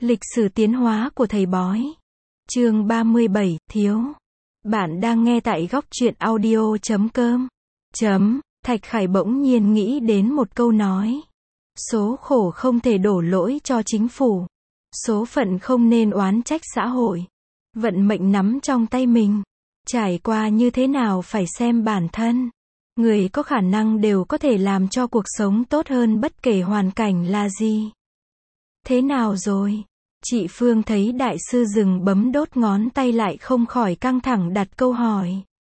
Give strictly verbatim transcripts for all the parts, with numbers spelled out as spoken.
Lịch sử tiến hóa của thầy bói. Chương ba mươi bảy, thiếu. Bạn đang nghe tại góc truyện audio chấm com. Chấm, Thạch Khải bỗng nhiên nghĩ đến một câu nói. Số khổ không thể đổ lỗi cho chính phủ. Số phận không nên oán trách xã hội. Vận mệnh nắm trong tay mình. Trải qua như thế nào phải xem bản thân. Người có khả năng đều có thể làm cho cuộc sống tốt hơn bất kể hoàn cảnh là gì. Thế nào rồi? Chị Phương thấy đại sư dừng bấm đốt ngón tay lại không khỏi căng thẳng đặt câu hỏi.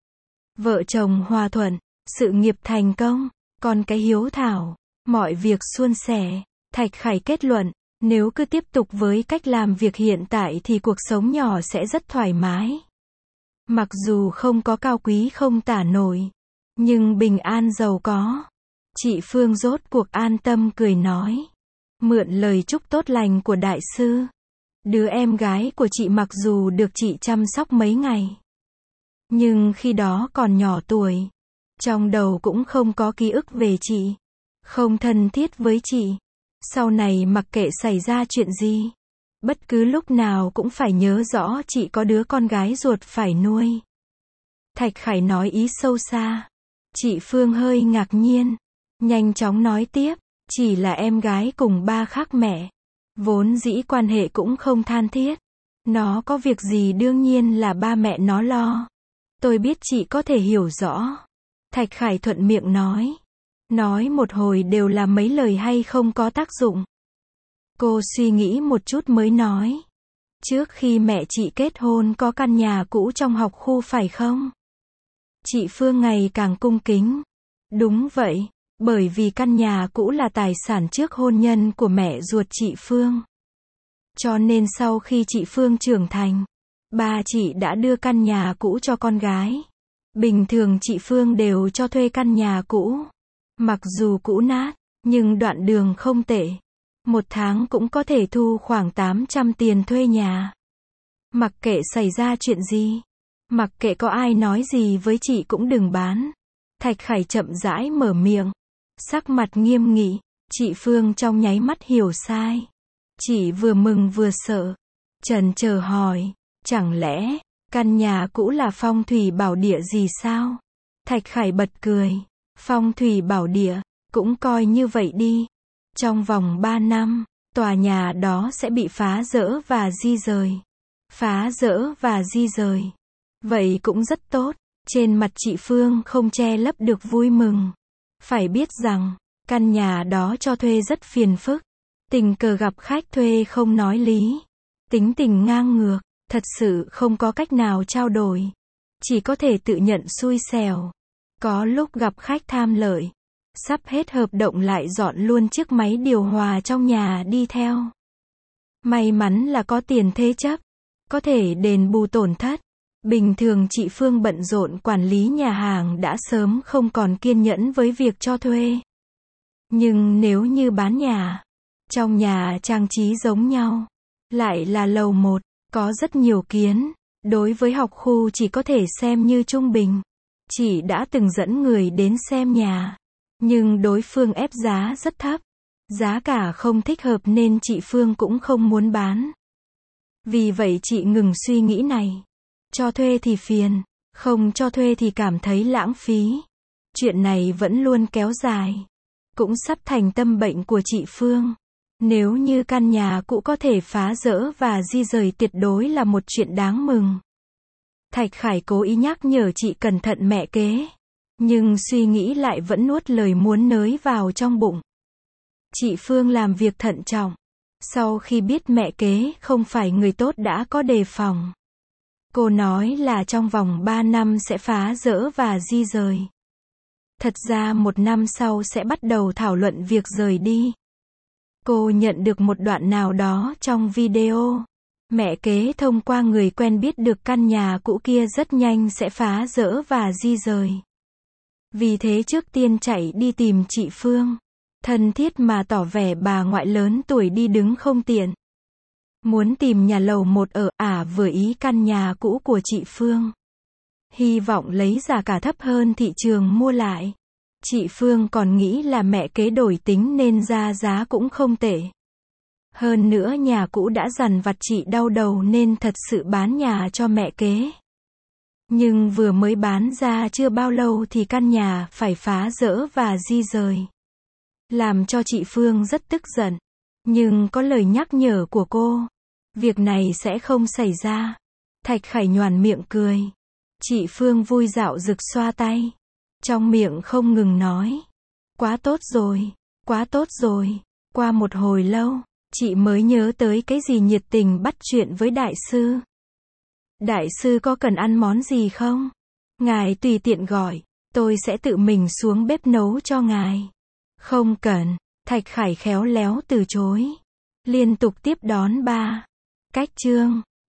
Vợ chồng hòa thuận, sự nghiệp thành công, con cái hiếu thảo, mọi việc suôn sẻ. Thạch Khải kết luận, nếu cứ tiếp tục với cách làm việc hiện tại thì cuộc sống nhỏ sẽ rất thoải mái. Mặc dù không có cao quý không tả nổi, nhưng bình an giàu có. Chị Phương rốt cuộc an tâm cười nói. Mượn lời chúc tốt lành của đại sư. Đứa em gái của chị mặc dù được chị chăm sóc mấy ngày, nhưng khi đó còn nhỏ tuổi. Trong đầu cũng không có ký ức về chị. Không thân thiết với chị. Sau này mặc kệ xảy ra chuyện gì, bất cứ lúc nào cũng phải nhớ rõ chị có đứa con gái ruột phải nuôi. Thạch Khải nói ý sâu xa. Chị Phương hơi ngạc nhiên. Nhanh chóng nói tiếp. Chỉ là em gái cùng ba khác mẹ. Vốn dĩ quan hệ cũng không than thiết. Nó có việc gì đương nhiên là ba mẹ nó lo. Tôi biết chị có thể hiểu rõ. Thạch Khải thuận miệng nói. Nói một hồi đều là mấy lời hay không có tác dụng. Cô suy nghĩ một chút mới nói. Trước khi mẹ chị kết hôn có căn nhà cũ trong học khu phải không? Chị Phương ngày càng cung kính. Đúng vậy. Bởi vì căn nhà cũ là tài sản trước hôn nhân của mẹ ruột chị Phương. Cho nên sau khi chị Phương trưởng thành, ba chị đã đưa căn nhà cũ cho con gái. Bình thường chị Phương đều cho thuê căn nhà cũ. Mặc dù cũ nát, nhưng đoạn đường không tệ. Một tháng cũng có thể thu khoảng tám trăm tiền thuê nhà. Mặc kệ xảy ra chuyện gì, mặc kệ có ai nói gì với chị cũng đừng bán. Thạch Khải chậm rãi mở miệng. Sắc mặt nghiêm nghị, chị Phương trong nháy mắt hiểu sai. Chị vừa mừng vừa sợ. Chần chờ hỏi, chẳng lẽ, căn nhà cũ là phong thủy bảo địa gì sao? Thạch Khải bật cười, phong thủy bảo địa, cũng coi như vậy đi. Trong vòng ba năm, tòa nhà đó sẽ bị phá dỡ và di rời. Phá dỡ và di rời. Vậy cũng rất tốt. Trên mặt chị Phương không che lấp được vui mừng. Phải biết rằng, căn nhà đó cho thuê rất phiền phức. Tình cờ gặp khách thuê không nói lý. Tính tình ngang ngược, thật sự không có cách nào trao đổi. Chỉ có thể tự nhận xui xẻo. Có lúc gặp khách tham lợi. Sắp hết hợp đồng lại dọn luôn chiếc máy điều hòa trong nhà đi theo. May mắn là có tiền thế chấp. Có thể đền bù tổn thất. Bình thường chị Phương bận rộn quản lý nhà hàng đã sớm không còn kiên nhẫn với việc cho thuê. Nhưng nếu như bán nhà, trong nhà trang trí giống nhau, lại là lầu một, có rất nhiều kiến, đối với học khu chỉ có thể xem như trung bình. Chị đã từng dẫn người đến xem nhà, nhưng đối phương ép giá rất thấp, giá cả không thích hợp nên chị Phương cũng không muốn bán. Vì vậy chị ngừng suy nghĩ này. Cho thuê thì phiền, không cho thuê thì cảm thấy lãng phí. Chuyện này vẫn luôn kéo dài. Cũng sắp thành tâm bệnh của chị Phương. Nếu như căn nhà cũ có thể phá dỡ và di rời tuyệt đối là một chuyện đáng mừng. Thạch Khải cố ý nhắc nhở chị cẩn thận mẹ kế. Nhưng suy nghĩ lại vẫn nuốt lời muốn nới vào trong bụng. Chị Phương làm việc thận trọng. Sau khi biết mẹ kế không phải người tốt đã có đề phòng. Cô nói là trong vòng ba năm sẽ phá dỡ và di rời. Thật ra một năm sau sẽ bắt đầu thảo luận việc rời đi. Cô nhận được một đoạn nào đó trong video. Mẹ kế thông qua người quen biết được căn nhà cũ kia rất nhanh sẽ phá dỡ và di rời. Vì thế trước tiên chạy đi tìm chị Phương. Thân thiết mà tỏ vẻ bà ngoại lớn tuổi đi đứng không tiện. Muốn tìm nhà lầu một ở, à vừa ý căn nhà cũ của chị Phương. Hy vọng lấy giá cả thấp hơn thị trường mua lại. Chị Phương còn nghĩ là mẹ kế đổi tính nên ra giá cũng không tệ. Hơn nữa nhà cũ đã dằn vặt chị đau đầu nên thật sự bán nhà cho mẹ kế. Nhưng vừa mới bán ra chưa bao lâu thì căn nhà phải phá dỡ và di rời. Làm cho chị Phương rất tức giận. Nhưng có lời nhắc nhở của cô, việc này sẽ không xảy ra. Thạch Khải nhoẻn miệng cười. Chị Phương vui dạo rực xoa tay. Trong miệng không ngừng nói. Quá tốt rồi, quá tốt rồi. Qua một hồi lâu, chị mới nhớ tới cái gì nhiệt tình bắt chuyện với đại sư. Đại sư có cần ăn món gì không? Ngài tùy tiện gọi, tôi sẽ tự mình xuống bếp nấu cho ngài. Không cần, Thạch Khải khéo léo từ chối. Liên tục tiếp đón ba. Cách chương